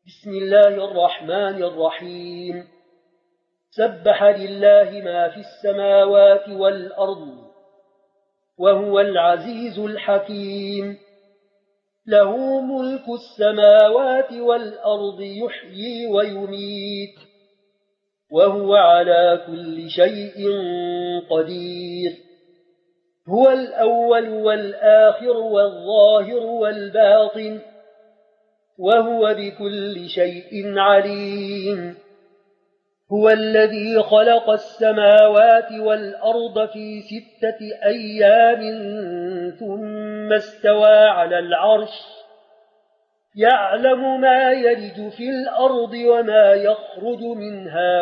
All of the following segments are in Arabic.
بسم الله الرحمن الرحيم. سبح لله ما في السماوات والأرض وهو العزيز الحكيم. له ملك السماوات والأرض يحيي ويميت وهو على كل شيء قدير. هو الأول والآخر والظاهر والباطن وهو بكل شيء عليم. هو الذي خلق السماوات والأرض في 6 أيام ثم استوى على العرش يعلم ما يلج في الأرض وما يخرج منها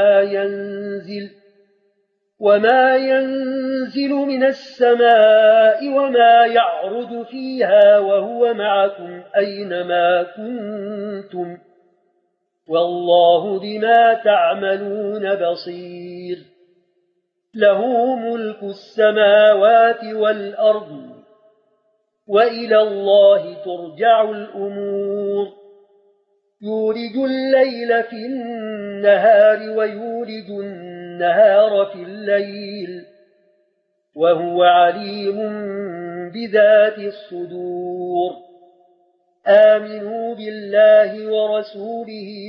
وما ينزل من السماء وما يعرج فيها وهو معكم أينما كنتم والله بما تعملون بصير. له ملك السماوات والأرض وإلى الله ترجع الأمور. يولج الليل في النهار ويولج النهار في الليل وهو عليم بذات الصدور. آمنوا بالله ورسوله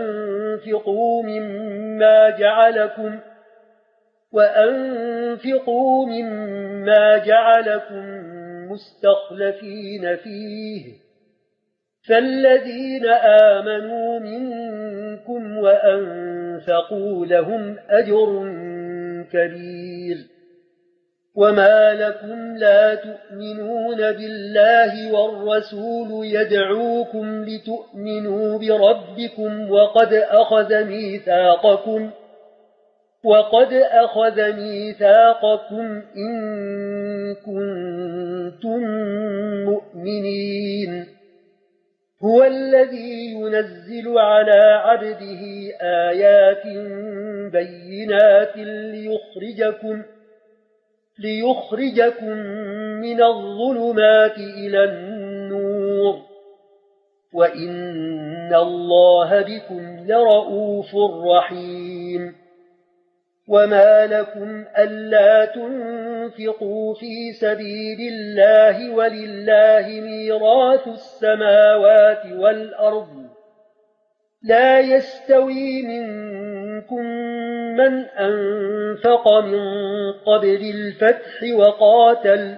وأنفقوا مما جعلكم مستخلفين فيه فالذين آمنوا منكم وأنفقوا لهم أجر كبير. وما لكم لا تؤمنون بالله والرسول يدعوكم لتؤمنوا بربكم وقد أخذ ميثاقكم إن كنتم مؤمنين. هو الذي ينزل على عبده آيات بينات ليخرجكم من الظلمات إلى النور وإن الله بكم لرؤوف رحيم. وما لكم ألا تنفقوا في سبيل الله ولله ميراث السماوات والأرض لا يستوي منكم من أنفق من قبل الفتح وقاتل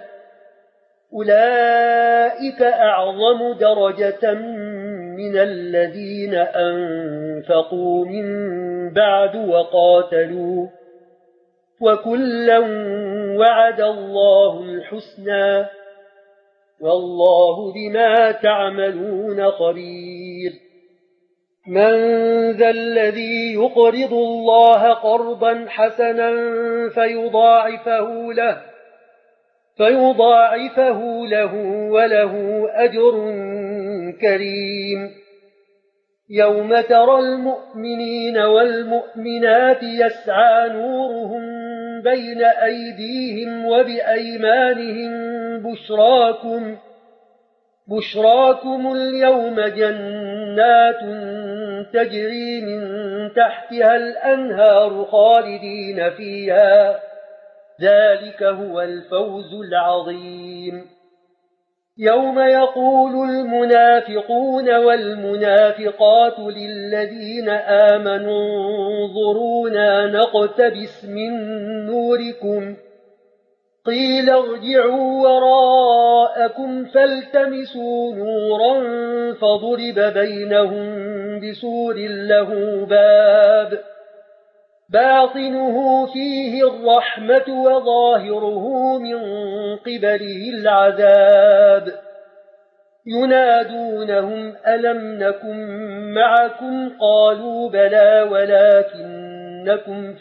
أولئك أعظم درجة من الذين أنفقوا من بعد وقاتلوا وكلا وعد الله الحسنى والله بما تعملون خبير. من ذا الذي يقرض الله قرضا حسنا فيضاعفه له وله أجر كريم. يوم ترى المؤمنين والمؤمنات يسعى نورهم بين أيديهم وبأيمانهم بشراكم اليوم جنات تجري من تحتها الأنهار خالدين فيها ذلك هو الفوز العظيم. يوم يقول المنافقون والمنافقات للذين آمنوا انظرونا نقتبس من نوركم قيل ارجعوا وراءكم فالتمسوا نورا فضرب بينهم بسور له باب باطنه فيه الرحمة وظاهره من قبله العذاب. ينادونهم ألم نكن معكم قالوا بلى ولكنكم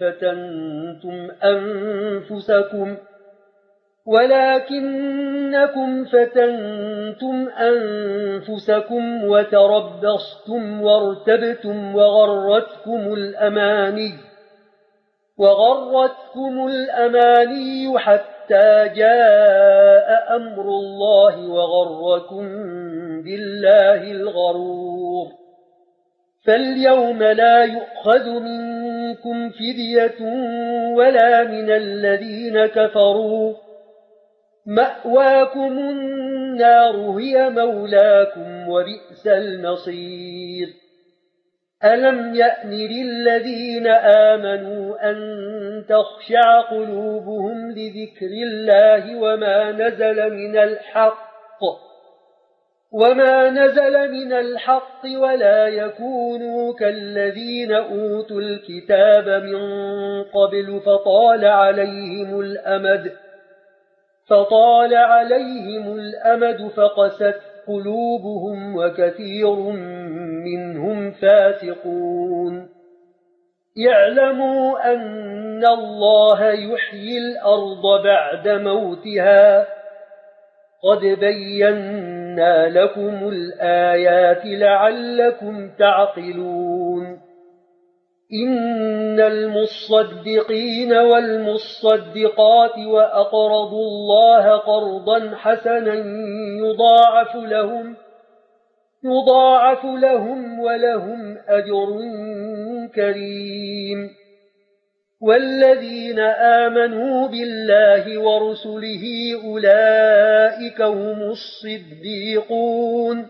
فتنتم أنفسكم وتربصتم وارتبتم وغرتكم الأماني حتى جاء أمر الله وغركم بالله الغرور. فاليوم لا يؤخذ منكم فدية ولا من الذين كفروا، مأواكم النار هي مولاكم وبئس المصير. ألم يأن للذين آمنوا أن تخشع قلوبهم لذكر الله وما نزل من الحق ولا يكونوا كالذين أوتوا الكتاب من قبل فطال عليهم الأمد فقست قلوبهم وكثير منهم فاسقون. يعلموا أن الله يحيي الأرض بعد موتها، قد بينا لكم الآيات لعلكم تعقلون. إن المصدقين والمصدقات وأقرضوا الله قرضا حسنا يضاعف لهم ولهم أجر كريم. والذين آمنوا بالله ورسله أولئك هم الصديقون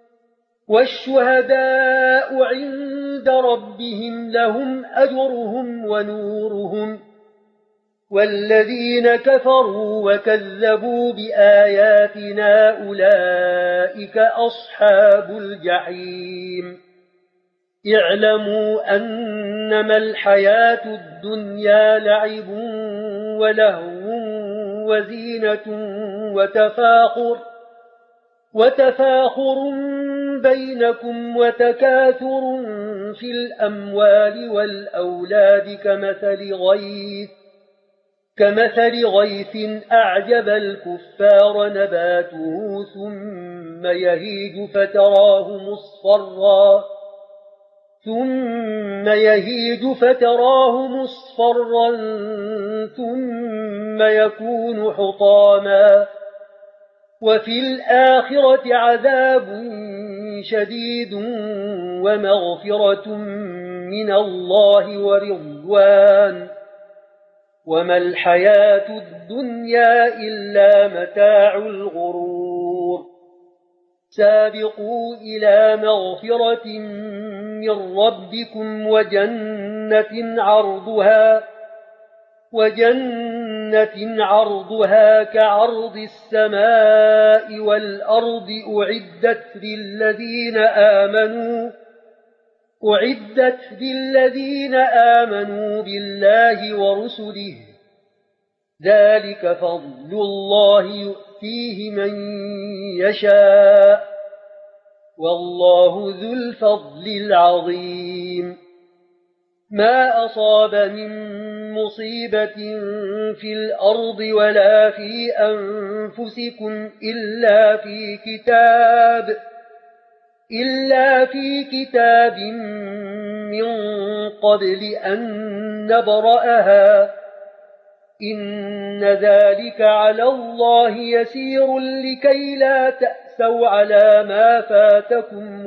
والشهداء عند ربهم لهم أجرهم ونورهم. والذين كفروا وكذبوا بآياتنا أولئك أصحاب الجحيم. اعلموا أنما الحياة الدنيا لعب ولهو وزينة وتفاخر بينكم وتكاثر في الأموال والأولاد كمثل غيث أعجب الكفار نباته ثم يهيج فتراه مصفرا ثم يكون حطاما، وفي الآخرة عذاب شديد ومغفرة من الله ورضوان، وما الحياة الدنيا إلا متاع الغرور. سابقوا إلى مغفرة من ربكم وجنة عرضها كعرض السماء والأرض أعدت للذين آمنوا بالله ورسله، ذلك فضل الله يؤتيه من يشاء، والله ذو الفضل العظيم. ما أصاب من مصيبة في الأرض ولا في أنفسكم إلا في كتاب من قبل أن نبرأها، إن ذلك على الله يسير لكي لا تأسوا على ما فاتكم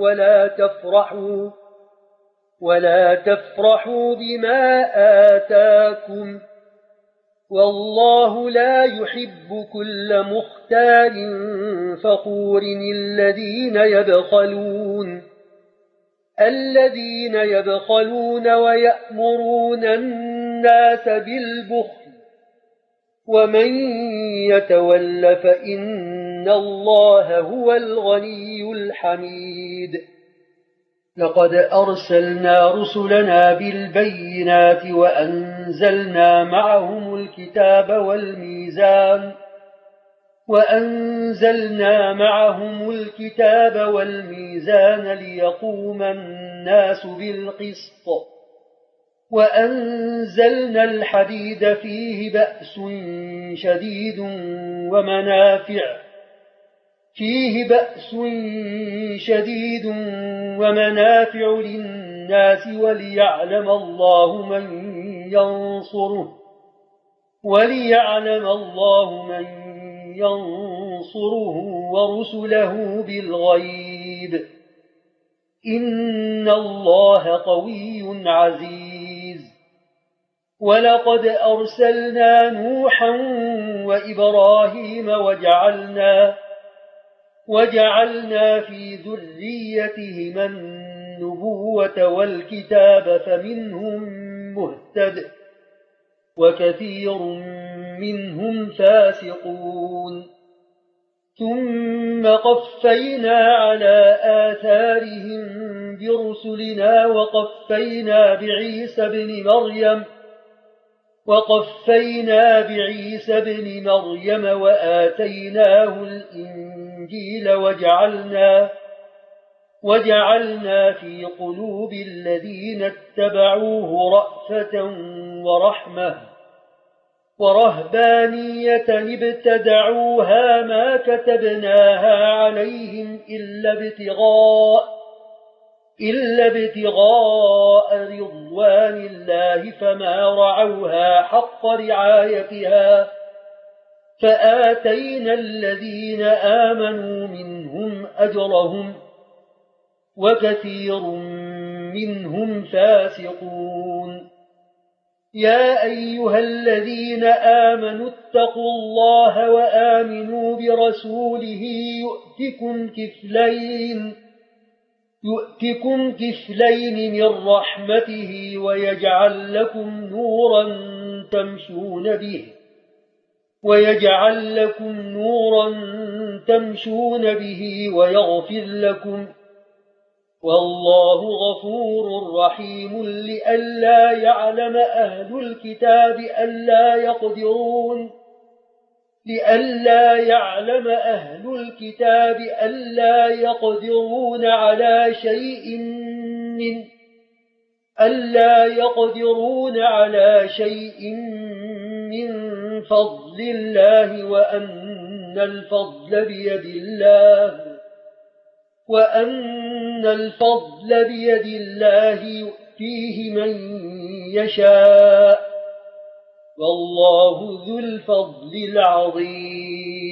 ولا تفرحوا بما آتاكم، والله لا يحب كل مختال فخور. الذين يبخلون ويأمرون الناس بالبخل، ومن يتول فإن الله هو الغني الحميد. لقد أرسلنا رسلنا بالبينات وأنزلنا معهم الكتاب والميزان ليقوم الناس بالقسط، وأنزلنا الحديد فيه بأس شديد ومنافع للناس وليعلم الله من ينصره ورسله بالغيب، إن الله قوي عزيز ولقد أرسلنا نوحا وإبراهيم وجعلنا في ذريتهما النبوة والكتاب فمنهم مهتد وكثير منهم فاسقون ثم قفينا على آثارهم برسلنا وقفينا بعيسى بن مريم وآتيناه الإنجيل وجعلنا في قلوب الذين اتبعوه رأفة ورحمة ورهبانية ابتدعوها ما كتبناها عليهم إلا ابتغاء رضوان الله فما رعوها حق رعايتها فآتينا الذين آمنوا منهم أجرهم وكثير منهم فاسقون يا أيها الذين آمنوا اتقوا الله وآمنوا برسوله يؤتكم كفلين من رحمته ويجعل لكم نورا تمشون به ويغفر لكم والله غفور رحيم لئلا يعلم أهل الكتاب ألا يقدرون على شيء من فضل الله وأن الفضل بيد الله يؤتيه من يشاء والله ذو الفضل العظيم